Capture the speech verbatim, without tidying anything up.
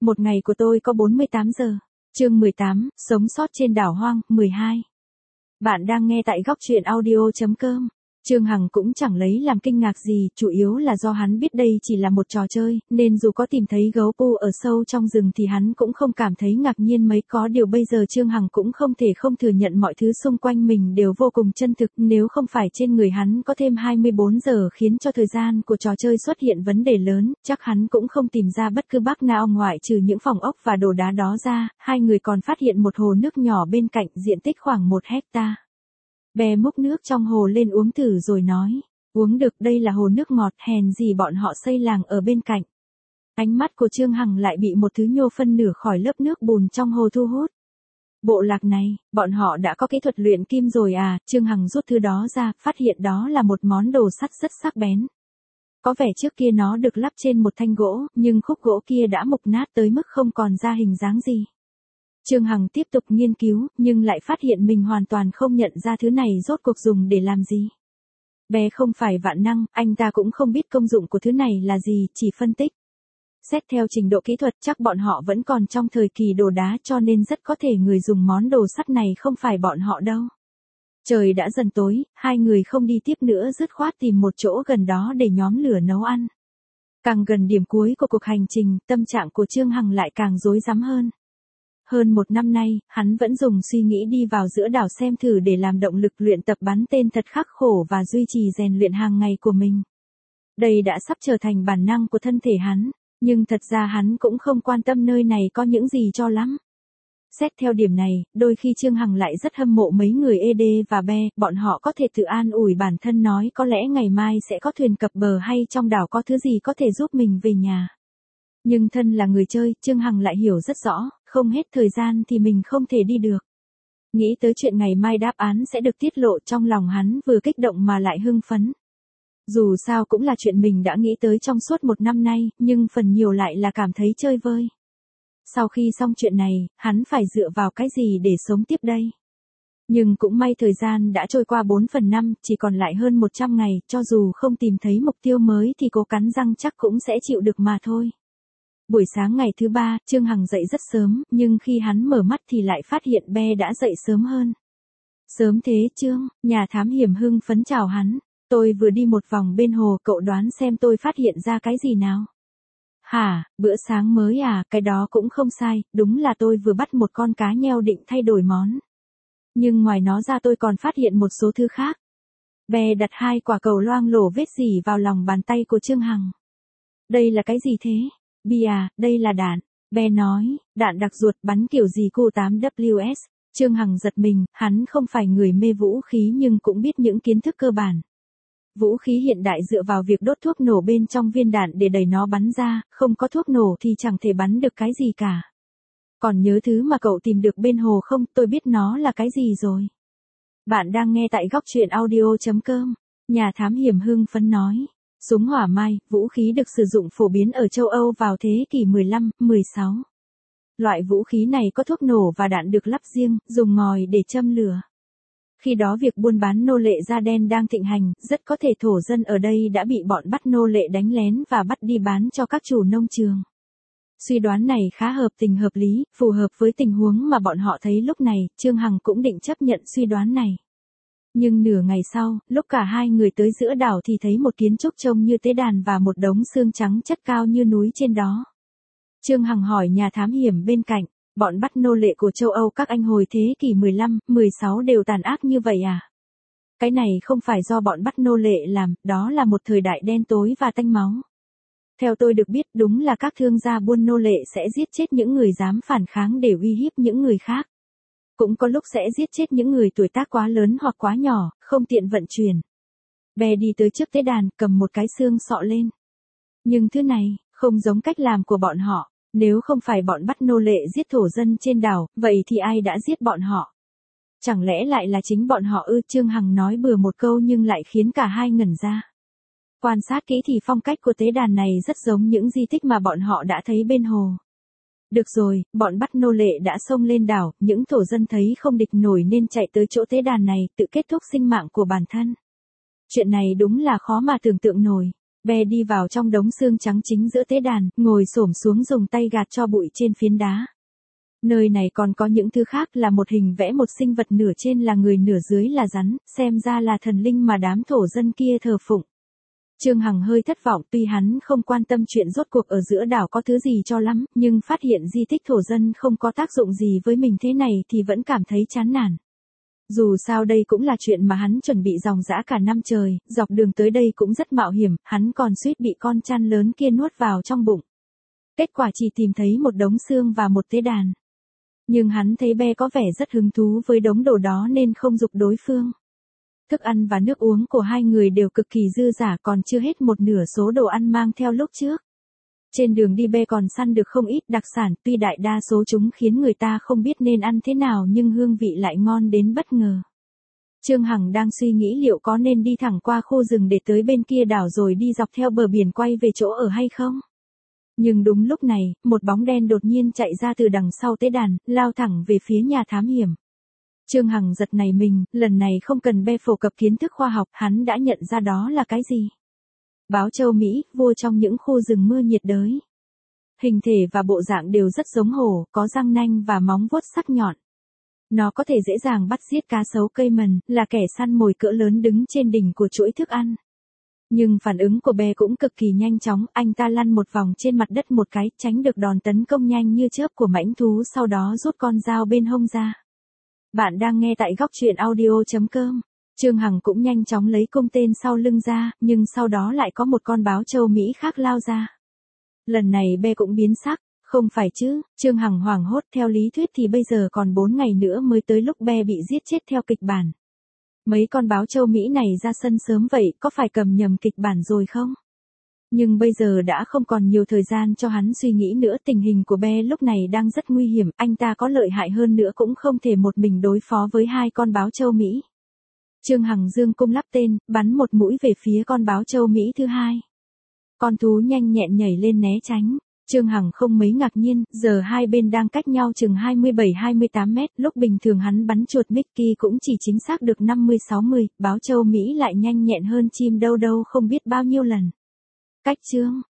Một ngày của tôi có bốn mươi tám giờ. Chương mười tám, sống sót trên đảo hoang, mười hai. Bạn đang nghe tại góc truyện audio chấm com. Trương Hằng cũng chẳng lấy làm kinh ngạc gì, chủ yếu là do hắn biết đây chỉ là một trò chơi, nên dù có tìm thấy gấu pu ở sâu trong rừng thì hắn cũng không cảm thấy ngạc nhiên mấy. Có điều bây giờ Trương Hằng cũng không thể không thừa nhận mọi thứ xung quanh mình đều vô cùng chân thực, nếu không phải trên người hắn có thêm hai mươi bốn giờ khiến cho thời gian của trò chơi xuất hiện vấn đề lớn, chắc hắn cũng không tìm ra bất cứ bác nào ngoại trừ những phòng ốc và đồ đá đó ra. Hai người còn phát hiện một hồ nước nhỏ bên cạnh, diện tích khoảng một hecta. Bé múc nước trong hồ lên uống thử rồi nói, uống được, đây là hồ nước ngọt, hèn gì bọn họ xây làng ở bên cạnh. Ánh mắt của Trương Hằng lại bị một thứ nhô phân nửa khỏi lớp nước bùn trong hồ thu hút. Bộ lạc này, bọn họ đã có kỹ thuật luyện kim rồi à? Trương Hằng rút thứ đó ra, phát hiện đó là một món đồ sắt rất sắc bén. Có vẻ trước kia nó được lắp trên một thanh gỗ, nhưng khúc gỗ kia đã mục nát tới mức không còn ra hình dáng gì. Trương Hằng tiếp tục nghiên cứu, nhưng lại phát hiện mình hoàn toàn không nhận ra thứ này rốt cuộc dùng để làm gì. Bé không phải vạn năng, anh ta cũng không biết công dụng của thứ này là gì, chỉ phân tích. Xét theo trình độ kỹ thuật chắc bọn họ vẫn còn trong thời kỳ đồ đá, cho nên rất có thể người dùng món đồ sắt này không phải bọn họ đâu. Trời đã dần tối, hai người không đi tiếp nữa, dứt khoát tìm một chỗ gần đó để nhóm lửa nấu ăn. Càng gần điểm cuối của cuộc hành trình, tâm trạng của Trương Hằng lại càng rối rắm hơn. Hơn một năm nay, hắn vẫn dùng suy nghĩ đi vào giữa đảo xem thử để làm động lực luyện tập bắn tên thật khắc khổ và duy trì rèn luyện hàng ngày của mình. Đây đã sắp trở thành bản năng của thân thể hắn, nhưng thật ra hắn cũng không quan tâm nơi này có những gì cho lắm. Xét theo điểm này, đôi khi Trương Hằng lại rất hâm mộ mấy người ê đê và Be, bọn họ có thể tự an ủi bản thân nói có lẽ ngày mai sẽ có thuyền cập bờ hay trong đảo có thứ gì có thể giúp mình về nhà. Nhưng thân là người chơi, Trương Hằng lại hiểu rất rõ, không hết thời gian thì mình không thể đi được. Nghĩ tới chuyện ngày mai đáp án sẽ được tiết lộ, trong lòng hắn vừa kích động mà lại hưng phấn. Dù sao cũng là chuyện mình đã nghĩ tới trong suốt một năm nay, nhưng phần nhiều lại là cảm thấy chơi vơi. Sau khi xong chuyện này, hắn phải dựa vào cái gì để sống tiếp đây? Nhưng cũng may thời gian đã trôi qua bốn phần năm, chỉ còn lại hơn một trăm ngày, cho dù không tìm thấy mục tiêu mới thì cố cắn răng chắc cũng sẽ chịu được mà thôi. Buổi sáng ngày thứ ba, Trương Hằng dậy rất sớm, nhưng khi hắn mở mắt thì lại phát hiện Be đã dậy sớm hơn. Sớm thế Trương, nhà thám hiểm hưng phấn chào hắn, tôi vừa đi một vòng bên hồ, cậu đoán xem tôi phát hiện ra cái gì nào? Hả, bữa sáng mới à, cái đó cũng không sai, đúng là tôi vừa bắt một con cá nheo định thay đổi món. Nhưng ngoài nó ra tôi còn phát hiện một số thứ khác. Be đặt hai quả cầu loang lổ vết rỉ vào lòng bàn tay của Trương Hằng. Đây là cái gì thế? Bia, đây là đạn. Be nói, đạn đặc ruột bắn kiểu gì Q tám W S. Trương Hằng giật mình, hắn không phải người mê vũ khí nhưng cũng biết những kiến thức cơ bản. Vũ khí hiện đại dựa vào việc đốt thuốc nổ bên trong viên đạn để đẩy nó bắn ra, không có thuốc nổ thì chẳng thể bắn được cái gì cả. Còn nhớ thứ mà cậu tìm được bên hồ không, tôi biết nó là cái gì rồi. Bạn đang nghe tại góc truyện audio chấm com. Nhà thám hiểm hưng phấn nói. Súng hỏa mai, vũ khí được sử dụng phổ biến ở châu Âu vào thế kỷ mười lăm, mười sáu. Loại vũ khí này có thuốc nổ và đạn được lắp riêng, dùng ngòi để châm lửa. Khi đó việc buôn bán nô lệ da đen đang thịnh hành, rất có thể thổ dân ở đây đã bị bọn bắt nô lệ đánh lén và bắt đi bán cho các chủ nông trường. Suy đoán này khá hợp tình hợp lý, phù hợp với tình huống mà bọn họ thấy lúc này, Trương Hằng cũng định chấp nhận suy đoán này. Nhưng nửa ngày sau, lúc cả hai người tới giữa đảo thì thấy một kiến trúc trông như tế đàn và một đống xương trắng chất cao như núi trên đó. Trương Hằng hỏi nhà thám hiểm bên cạnh, bọn bắt nô lệ của châu Âu các anh hồi thế kỷ mười lăm, mười sáu đều tàn ác như vậy à? Cái này không phải do bọn bắt nô lệ làm, đó là một thời đại đen tối và tanh máu. Theo tôi được biết, đúng là các thương gia buôn nô lệ sẽ giết chết những người dám phản kháng để uy hiếp những người khác. Cũng có lúc sẽ giết chết những người tuổi tác quá lớn hoặc quá nhỏ, không tiện vận chuyển. Be đi tới trước tế đàn, cầm một cái xương sọ lên. Nhưng thứ này, không giống cách làm của bọn họ. Nếu không phải bọn bắt nô lệ giết thổ dân trên đảo, vậy thì ai đã giết bọn họ? Chẳng lẽ lại là chính bọn họ ư? Trương Hằng nói bừa một câu nhưng lại khiến cả hai ngẩn ra. Quan sát kỹ thì phong cách của tế đàn này rất giống những di tích mà bọn họ đã thấy bên hồ. Được rồi, bọn bắt nô lệ đã xông lên đảo, những thổ dân thấy không địch nổi nên chạy tới chỗ tế đàn này, tự kết thúc sinh mạng của bản thân. Chuyện này đúng là khó mà tưởng tượng nổi. Be đi vào trong đống xương trắng chính giữa tế đàn, ngồi xổm xuống dùng tay gạt cho bụi trên phiến đá. Nơi này còn có những thứ khác, là một hình vẽ một sinh vật nửa trên là người nửa dưới là rắn, xem ra là thần linh mà đám thổ dân kia thờ phụng. Trương Hằng hơi thất vọng, tuy hắn không quan tâm chuyện rốt cuộc ở giữa đảo có thứ gì cho lắm, nhưng phát hiện di tích thổ dân không có tác dụng gì với mình thế này thì vẫn cảm thấy chán nản. Dù sao đây cũng là chuyện mà hắn chuẩn bị dòng dã cả năm trời, dọc đường tới đây cũng rất mạo hiểm, hắn còn suýt bị con chăn lớn kia nuốt vào trong bụng. Kết quả chỉ tìm thấy một đống xương và một tế đàn. Nhưng hắn thấy Be có vẻ rất hứng thú với đống đồ đó nên không giục đối phương. Thức ăn và nước uống của hai người đều cực kỳ dư dả, còn chưa hết một nửa số đồ ăn mang theo lúc trước. Trên đường đi Be còn săn được không ít đặc sản, tuy đại đa số chúng khiến người ta không biết nên ăn thế nào nhưng hương vị lại ngon đến bất ngờ. Trương Hằng đang suy nghĩ liệu có nên đi thẳng qua khu rừng để tới bên kia đảo rồi đi dọc theo bờ biển quay về chỗ ở hay không. Nhưng đúng lúc này, một bóng đen đột nhiên chạy ra từ đằng sau tế đàn, lao thẳng về phía nhà thám hiểm. Trương Hằng giật nảy mình, lần này không cần Be phổ cập kiến thức khoa học, hắn đã nhận ra đó là cái gì. Báo châu Mỹ, vua trong những khu rừng mưa nhiệt đới. Hình thể và bộ dạng đều rất giống hổ, có răng nanh và móng vuốt sắc nhọn. Nó có thể dễ dàng bắt giết cá sấu Cayman, là kẻ săn mồi cỡ lớn đứng trên đỉnh của chuỗi thức ăn. Nhưng phản ứng của Be cũng cực kỳ nhanh chóng, anh ta lăn một vòng trên mặt đất một cái, tránh được đòn tấn công nhanh như chớp của mãnh thú, sau đó rút con dao bên hông ra. Bạn đang nghe tại góc truyện audio chấm com. Trương Hằng cũng nhanh chóng lấy cung tên sau lưng ra, nhưng sau đó lại có một con báo châu Mỹ khác lao ra. Lần này Be cũng biến sắc, không phải chứ, Trương Hằng hoảng hốt, theo lý thuyết thì bây giờ còn bốn ngày nữa mới tới lúc Be bị giết chết theo kịch bản. Mấy con báo châu Mỹ này ra sân sớm vậy, có phải cầm nhầm kịch bản rồi không? Nhưng bây giờ đã không còn nhiều thời gian cho hắn suy nghĩ nữa, tình hình của Be lúc này đang rất nguy hiểm, anh ta có lợi hại hơn nữa cũng không thể một mình đối phó với hai con báo châu Mỹ. Trương Hằng dương cung lắp tên, bắn một mũi về phía con báo châu Mỹ thứ hai. Con thú nhanh nhẹn nhảy lên né tránh. Trương Hằng không mấy ngạc nhiên, giờ hai bên đang cách nhau chừng hai mươi bảy hai mươi tám mét, lúc bình thường hắn bắn chuột Mickey cũng chỉ chính xác được năm mươi sáu mươi, báo châu Mỹ lại nhanh nhẹn hơn chim đâu đâu không biết bao nhiêu lần. Cách Trương